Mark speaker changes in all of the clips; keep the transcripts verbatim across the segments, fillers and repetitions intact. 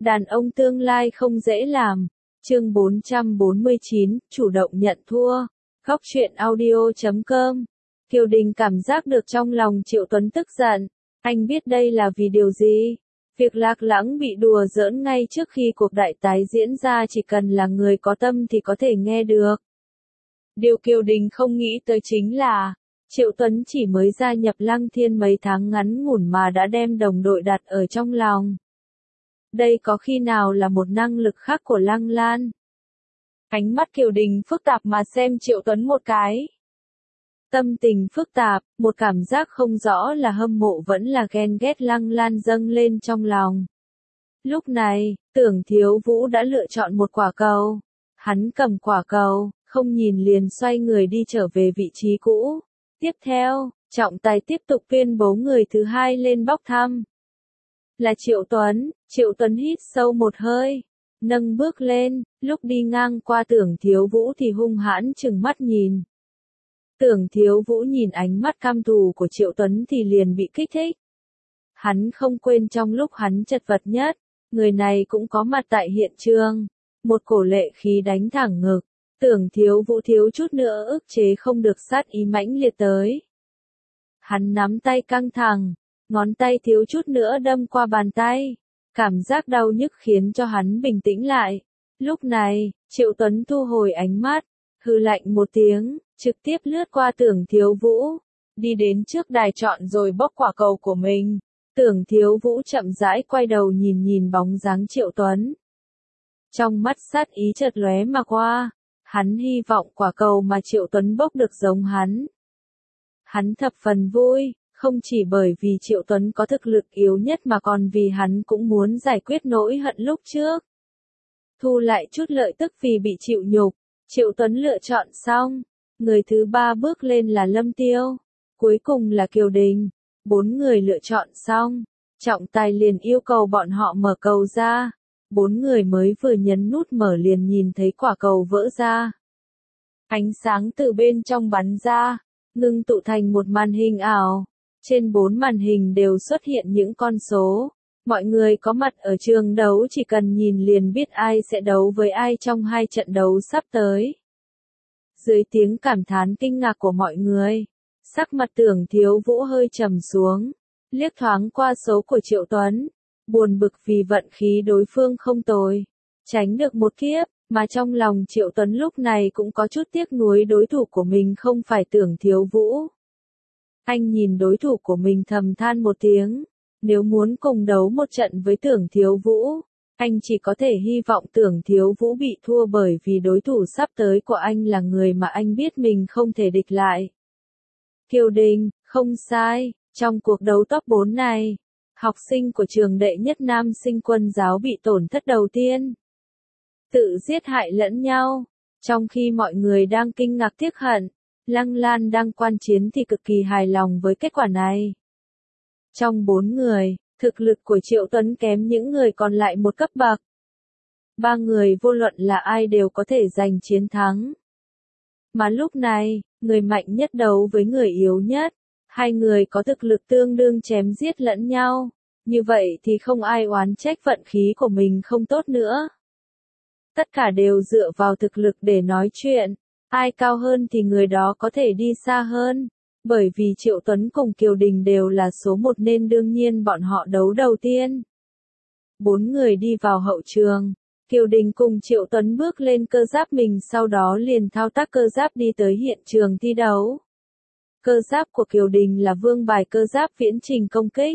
Speaker 1: Đàn ông tương lai không dễ làm. Chương bốn trăm bốn mươi chín, chủ động nhận thua. Góc truyện audio chấm com. Kiều Đình cảm giác được trong lòng Triệu Tuấn tức giận. Anh biết đây là vì điều gì? Việc Lạc Lãng bị đùa giỡn ngay trước khi cuộc đại tái diễn ra chỉ cần là người có tâm thì có thể nghe được. Điều Kiều Đình không nghĩ tới chính là, Triệu Tuấn chỉ mới gia nhập Lăng Thiên mấy tháng ngắn ngủn mà đã đem đồng đội đặt ở trong lòng. Đây có khi nào là một năng lực khác của Lăng Lan? Ánh mắt Kiều Đình phức tạp mà xem Triệu Tuấn một cái. Tâm tình phức tạp, một cảm giác không rõ là hâm mộ vẫn là ghen ghét Lăng Lan dâng lên trong lòng. Lúc này, Tưởng Thiếu Vũ đã lựa chọn một quả cầu. Hắn cầm quả cầu, không nhìn liền xoay người đi trở về vị trí cũ. Tiếp theo, trọng tài tiếp tục tuyên bố người thứ hai lên bốc thăm. Là Triệu Tuấn. Triệu Tuấn hít sâu một hơi, nâng bước lên, lúc đi ngang qua Tưởng Thiếu Vũ thì hung hãn trừng mắt nhìn. Tưởng Thiếu Vũ nhìn ánh mắt căm thù của Triệu Tuấn thì liền bị kích thích. Hắn không quên trong lúc hắn chật vật nhất, người này cũng có mặt tại hiện trường. Một cổ lệ khí đánh thẳng ngực, Tưởng Thiếu Vũ thiếu chút nữa ức chế không được sát ý mãnh liệt tới. Hắn nắm tay căng thẳng, ngón tay thiếu chút nữa đâm qua bàn tay. Cảm giác đau nhức khiến cho hắn bình tĩnh lại. Lúc này, Triệu Tuấn thu hồi ánh mắt, hừ lạnh một tiếng, trực tiếp lướt qua Tưởng Thiếu Vũ, đi đến trước đài chọn rồi bốc quả cầu của mình. Tưởng Thiếu Vũ chậm rãi quay đầu nhìn nhìn bóng dáng Triệu Tuấn. Trong mắt sát ý chợt lóe mà qua, hắn hy vọng quả cầu mà Triệu Tuấn bốc được giống hắn. Hắn thập phần vui, không chỉ bởi vì Triệu Tuấn có thực lực yếu nhất mà còn vì hắn cũng muốn giải quyết nỗi hận lúc trước. Thu lại chút lợi tức vì bị chịu nhục, Triệu Tuấn lựa chọn xong, người thứ ba bước lên là Lâm Tiêu, cuối cùng là Kiều Đình. Bốn người lựa chọn xong, trọng tài liền yêu cầu bọn họ mở cầu ra. Bốn người mới vừa nhấn nút mở liền nhìn thấy quả cầu vỡ ra. Ánh sáng từ bên trong bắn ra, ngưng tụ thành một màn hình ảo. Trên bốn màn hình đều xuất hiện những con số. Mọi người có mặt ở trường đấu chỉ cần nhìn liền biết ai sẽ đấu với ai trong hai trận đấu sắp tới. Dưới tiếng cảm thán kinh ngạc của mọi người, sắc mặt Tưởng Thiếu Vũ hơi trầm xuống, liếc thoáng qua số của Triệu Tuấn, buồn bực vì vận khí đối phương không tồi, tránh được một kiếp, mà trong lòng Triệu Tuấn lúc này cũng có chút tiếc nuối đối thủ của mình không phải Tưởng Thiếu Vũ. Anh nhìn đối thủ của mình thầm than một tiếng, nếu muốn cùng đấu một trận với Tưởng Thiếu Vũ, anh chỉ có thể hy vọng Tưởng Thiếu Vũ bị thua bởi vì đối thủ sắp tới của anh là người mà anh biết mình không thể địch lại. Kiều Đình, không sai, trong cuộc đấu top bốn này, học sinh của trường đệ nhất nam sinh Quân giáo bị tổn thất đầu tiên. Tự giết hại lẫn nhau, trong khi mọi người đang kinh ngạc tiếc hận, Lăng Lan đang quan chiến thì cực kỳ hài lòng với kết quả này. Trong bốn người, thực lực của Triệu Tuấn kém những người còn lại một cấp bậc. Ba người vô luận là ai đều có thể giành chiến thắng. Mà lúc này, người mạnh nhất đấu với người yếu nhất, hai người có thực lực tương đương chém giết lẫn nhau, như vậy thì không ai oán trách vận khí của mình không tốt nữa. Tất cả đều dựa vào thực lực để nói chuyện, ai cao hơn thì người đó có thể đi xa hơn, bởi vì Triệu Tuấn cùng Kiều Đình đều là số một nên đương nhiên bọn họ đấu đầu tiên. Bốn người đi vào hậu trường, Kiều Đình cùng Triệu Tuấn bước lên cơ giáp mình sau đó liền thao tác cơ giáp đi tới hiện trường thi đấu. Cơ giáp của Kiều Đình là vương bài cơ giáp viễn trình công kích.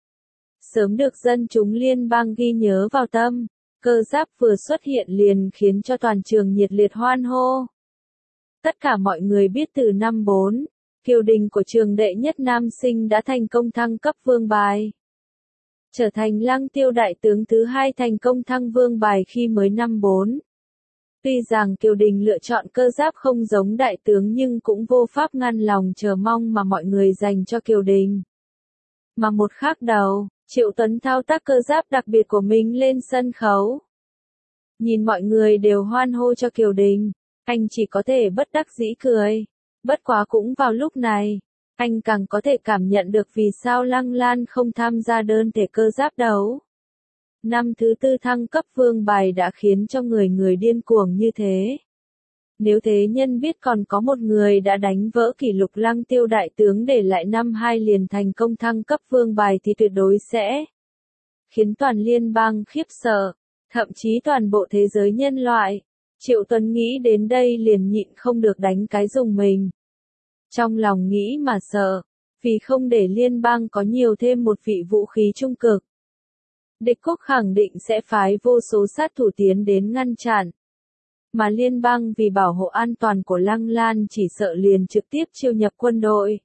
Speaker 1: Sớm được dân chúng liên bang ghi nhớ vào tâm, cơ giáp vừa xuất hiện liền khiến cho toàn trường nhiệt liệt hoan hô. Tất cả mọi người biết từ năm bốn, Kiều Đình của trường đệ nhất nam sinh đã thành công thăng cấp vương bài. Trở thành Lăng Tiêu đại tướng thứ hai thành công thăng vương bài khi mới năm bốn. Tuy rằng Kiều Đình lựa chọn cơ giáp không giống đại tướng nhưng cũng vô pháp ngăn lòng chờ mong mà mọi người dành cho Kiều Đình. Mà một khác đầu, Triệu Tuấn thao tác cơ giáp đặc biệt của mình lên sân khấu. Nhìn mọi người đều hoan hô cho Kiều Đình, anh chỉ có thể bất đắc dĩ cười. Bất quá cũng vào lúc này, anh càng có thể cảm nhận được vì sao Lăng Lan không tham gia đơn thể cơ giáp đấu. Năm thứ tư thăng cấp vương bài đã khiến cho người người điên cuồng như thế. Nếu thế nhân biết còn có một người đã đánh vỡ kỷ lục Lăng Tiêu đại tướng để lại năm hai liền thành công thăng cấp vương bài thì tuyệt đối sẽ khiến toàn liên bang khiếp sợ, thậm chí toàn bộ thế giới nhân loại. Triệu Tuấn nghĩ đến đây liền nhịn không được đánh cái rùng mình. Trong lòng nghĩ mà sợ, vì không để liên bang có nhiều thêm một vị vũ khí trung cực. Địch quốc khẳng định sẽ phái vô số sát thủ tiến đến ngăn chặn. Mà liên bang vì bảo hộ an toàn của Lăng Lan chỉ sợ liền trực tiếp chiêu nhập quân đội.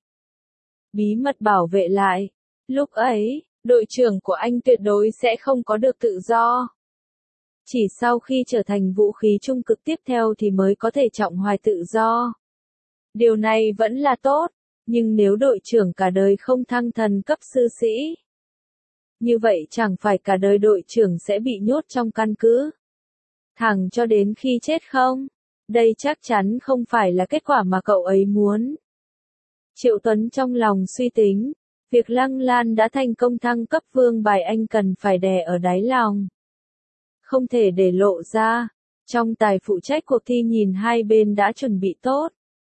Speaker 1: Bí mật bảo vệ lại. Lúc ấy, đội trưởng của anh tuyệt đối sẽ không có được tự do. Chỉ sau khi trở thành vũ khí trung cực tiếp theo thì mới có thể trọng hoài tự do. Điều này vẫn là tốt, nhưng nếu đội trưởng cả đời không thăng thần cấp sư sĩ, như vậy chẳng phải cả đời đội trưởng sẽ bị nhốt trong căn cứ thẳng cho đến khi chết không? Đây chắc chắn không phải là kết quả mà cậu ấy muốn. Triệu Tuấn trong lòng suy tính, việc Lăng Lan đã thành công thăng cấp vương bài anh cần phải đè ở đáy lòng. Không thể để lộ ra. Trong tài phụ trách cuộc thi nhìn hai bên đã chuẩn bị tốt.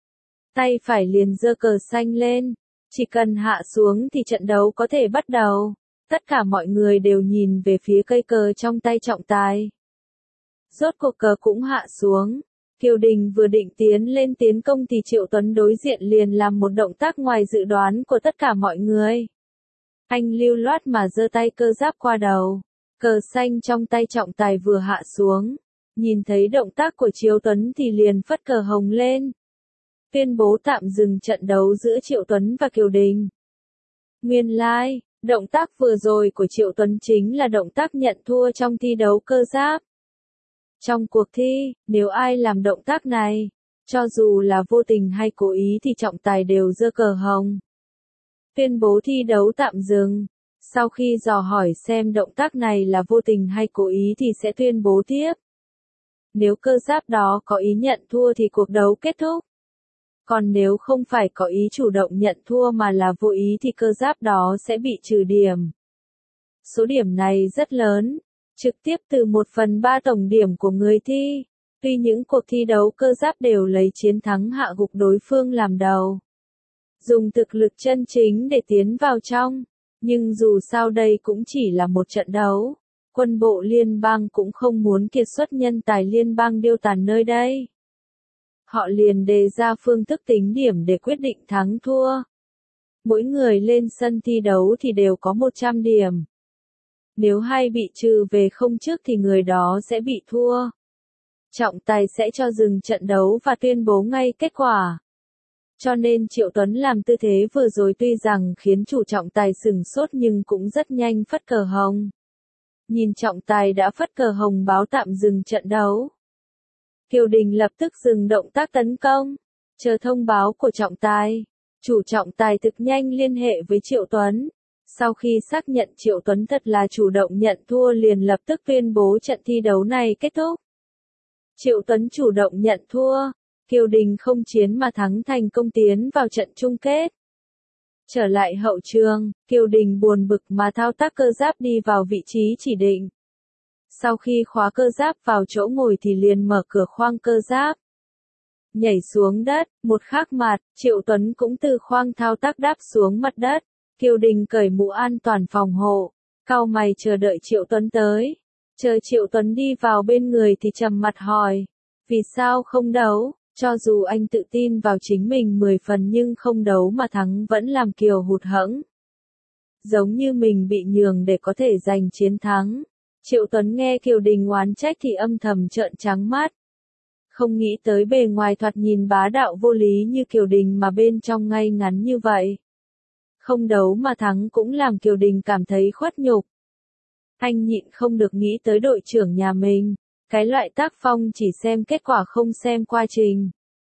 Speaker 1: Tay phải liền giơ cờ xanh lên. Chỉ cần hạ xuống thì trận đấu có thể bắt đầu. Tất cả mọi người đều nhìn về phía cây cờ trong tay trọng tài. Rốt cuộc cờ cũng hạ xuống. Kiều Đình vừa định tiến lên tiến công thì Triệu Tuấn đối diện liền làm một động tác ngoài dự đoán của tất cả mọi người. Anh lưu loát mà giơ tay cơ giáp qua đầu. Cờ xanh trong tay trọng tài vừa hạ xuống. Nhìn thấy động tác của Triệu Tuấn thì liền phất cờ hồng lên. Tuyên bố tạm dừng trận đấu giữa Triệu Tuấn và Kiều Đình. Nguyên lai, like, động tác vừa rồi của Triệu Tuấn chính là động tác nhận thua trong thi đấu cơ giáp. Trong cuộc thi, nếu ai làm động tác này, cho dù là vô tình hay cố ý thì trọng tài đều giơ cờ hồng. Tuyên bố thi đấu tạm dừng. Sau khi dò hỏi xem động tác này là vô tình hay cố ý thì sẽ tuyên bố tiếp. Nếu cơ giáp đó có ý nhận thua thì cuộc đấu kết thúc. Còn nếu không phải có ý chủ động nhận thua mà là vô ý thì cơ giáp đó sẽ bị trừ điểm. Số điểm này rất lớn, trực tiếp từ một phần ba tổng điểm của người thi. Tuy những cuộc thi đấu cơ giáp đều lấy chiến thắng hạ gục đối phương làm đầu. Dùng thực lực chân chính để tiến vào trong. Nhưng dù sao đây cũng chỉ là một trận đấu. Quân bộ liên bang cũng không muốn kiệt xuất nhân tài liên bang điêu tàn nơi đây. Họ liền đề ra phương thức tính điểm để quyết định thắng thua. Mỗi người lên sân thi đấu thì đều có một trăm điểm. Nếu hay bị trừ về không trước thì người đó sẽ bị thua. Trọng tài sẽ cho dừng trận đấu và tuyên bố ngay kết quả. Cho nên Triệu Tuấn làm tư thế vừa rồi tuy rằng khiến chủ trọng tài sừng sốt nhưng cũng rất nhanh phất cờ hồng. Nhìn trọng tài đã phất cờ hồng báo tạm dừng trận đấu. Kiều Đình lập tức dừng động tác tấn công. Chờ thông báo của trọng tài. Chủ trọng tài thực nhanh liên hệ với Triệu Tuấn. Sau khi xác nhận Triệu Tuấn thật là chủ động nhận thua liền lập tức tuyên bố trận thi đấu này kết thúc. Triệu Tuấn chủ động nhận thua. Kiều Đình không chiến mà thắng thành công tiến vào trận chung kết. Trở lại hậu trường, Kiều Đình buồn bực mà thao tác cơ giáp đi vào vị trí chỉ định. Sau khi khóa cơ giáp vào chỗ ngồi thì liền mở cửa khoang cơ giáp. Nhảy xuống đất, một khắc mặt, Triệu Tuấn cũng từ khoang thao tác đáp xuống mặt đất. Kiều Đình cởi mũ an toàn phòng hộ, cau mày chờ đợi Triệu Tuấn tới. Chờ Triệu Tuấn đi vào bên người thì trầm mặt hỏi, vì sao không đấu? Cho dù anh tự tin vào chính mình mười phần nhưng không đấu mà thắng vẫn làm Kiều hụt hẫng. Giống như mình bị nhường để có thể giành chiến thắng. Triệu Tuấn nghe Kiều Đình oán trách thì âm thầm trợn trắng mắt. Không nghĩ tới bề ngoài thoạt nhìn bá đạo vô lý như Kiều Đình mà bên trong ngay ngắn như vậy. Không đấu mà thắng cũng làm Kiều Đình cảm thấy khuất nhục. Anh nhịn không được nghĩ tới đội trưởng nhà mình. Cái loại tác phong chỉ xem kết quả không xem quá trình.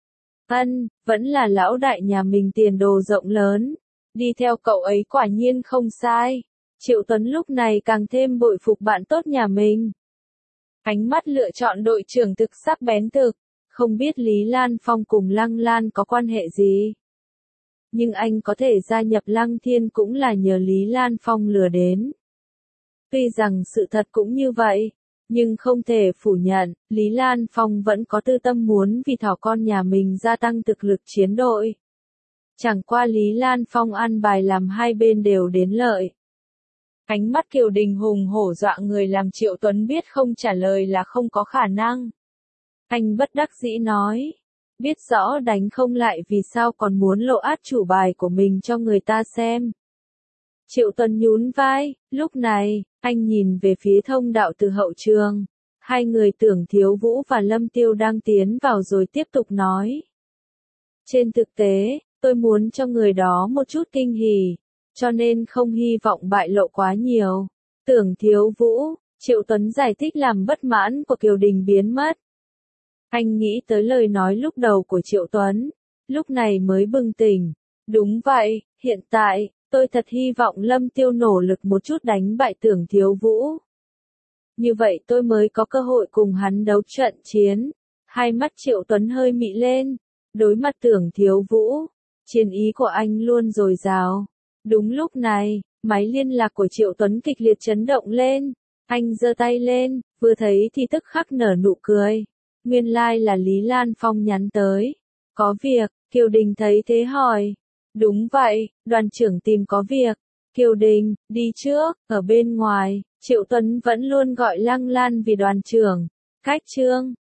Speaker 1: Ân, vẫn là lão đại nhà mình tiền đồ rộng lớn. Đi theo cậu ấy quả nhiên không sai. Triệu Tuấn lúc này càng thêm bội phục bạn tốt nhà mình. Ánh mắt lựa chọn đội trưởng thực sắc bén thực. Không biết Lý Lan Phong cùng Lăng Lan có quan hệ gì. Nhưng anh có thể gia nhập Lăng Thiên cũng là nhờ Lý Lan Phong lừa đến. Tuy rằng sự thật cũng như vậy, nhưng không thể phủ nhận, Lý Lan Phong vẫn có tư tâm muốn vì thỏ con nhà mình gia tăng thực lực chiến đội. Chẳng qua Lý Lan Phong ăn bài làm hai bên đều đến lợi. Ánh mắt Kiều Đình hùng hổ dọa người làm Triệu Tuấn biết không trả lời là không có khả năng. Anh bất đắc dĩ nói, biết rõ đánh không lại vì sao còn muốn lộ át chủ bài của mình cho người ta xem. Triệu Tuấn nhún vai, lúc này, anh nhìn về phía Thông Đạo từ hậu trường. Hai người Tưởng Thiếu Vũ và Lâm Tiêu đang tiến vào rồi tiếp tục nói. Trên thực tế, tôi muốn cho người đó một chút kinh hỉ, cho nên không hy vọng bại lộ quá nhiều. Tưởng Thiếu Vũ, Triệu Tuấn giải thích làm bất mãn của Kiều Đình biến mất. Anh nghĩ tới lời nói lúc đầu của Triệu Tuấn, lúc này mới bừng tỉnh. Đúng vậy, hiện tại, tôi thật hy vọng Lâm Tiêu nỗ lực một chút đánh bại Tưởng Thiếu Vũ. Như vậy tôi mới có cơ hội cùng hắn đấu trận chiến. Hai mắt Triệu Tuấn hơi mị lên, đối mặt Tưởng Thiếu Vũ, chiến ý của anh luôn dồi dào. Đúng lúc này, máy liên lạc của Triệu Tuấn kịch liệt chấn động lên. Anh giơ tay lên, vừa thấy thì tức khắc nở nụ cười. Nguyên lai like là Lý Lan Phong nhắn tới. Có việc, Kiều Đình thấy thế hỏi. Đúng vậy, đoàn trưởng tìm có việc. Kiều Đình, đi trước, ở bên ngoài, Triệu Tuấn vẫn luôn gọi Lăng Lan vì đoàn trưởng. Cách chương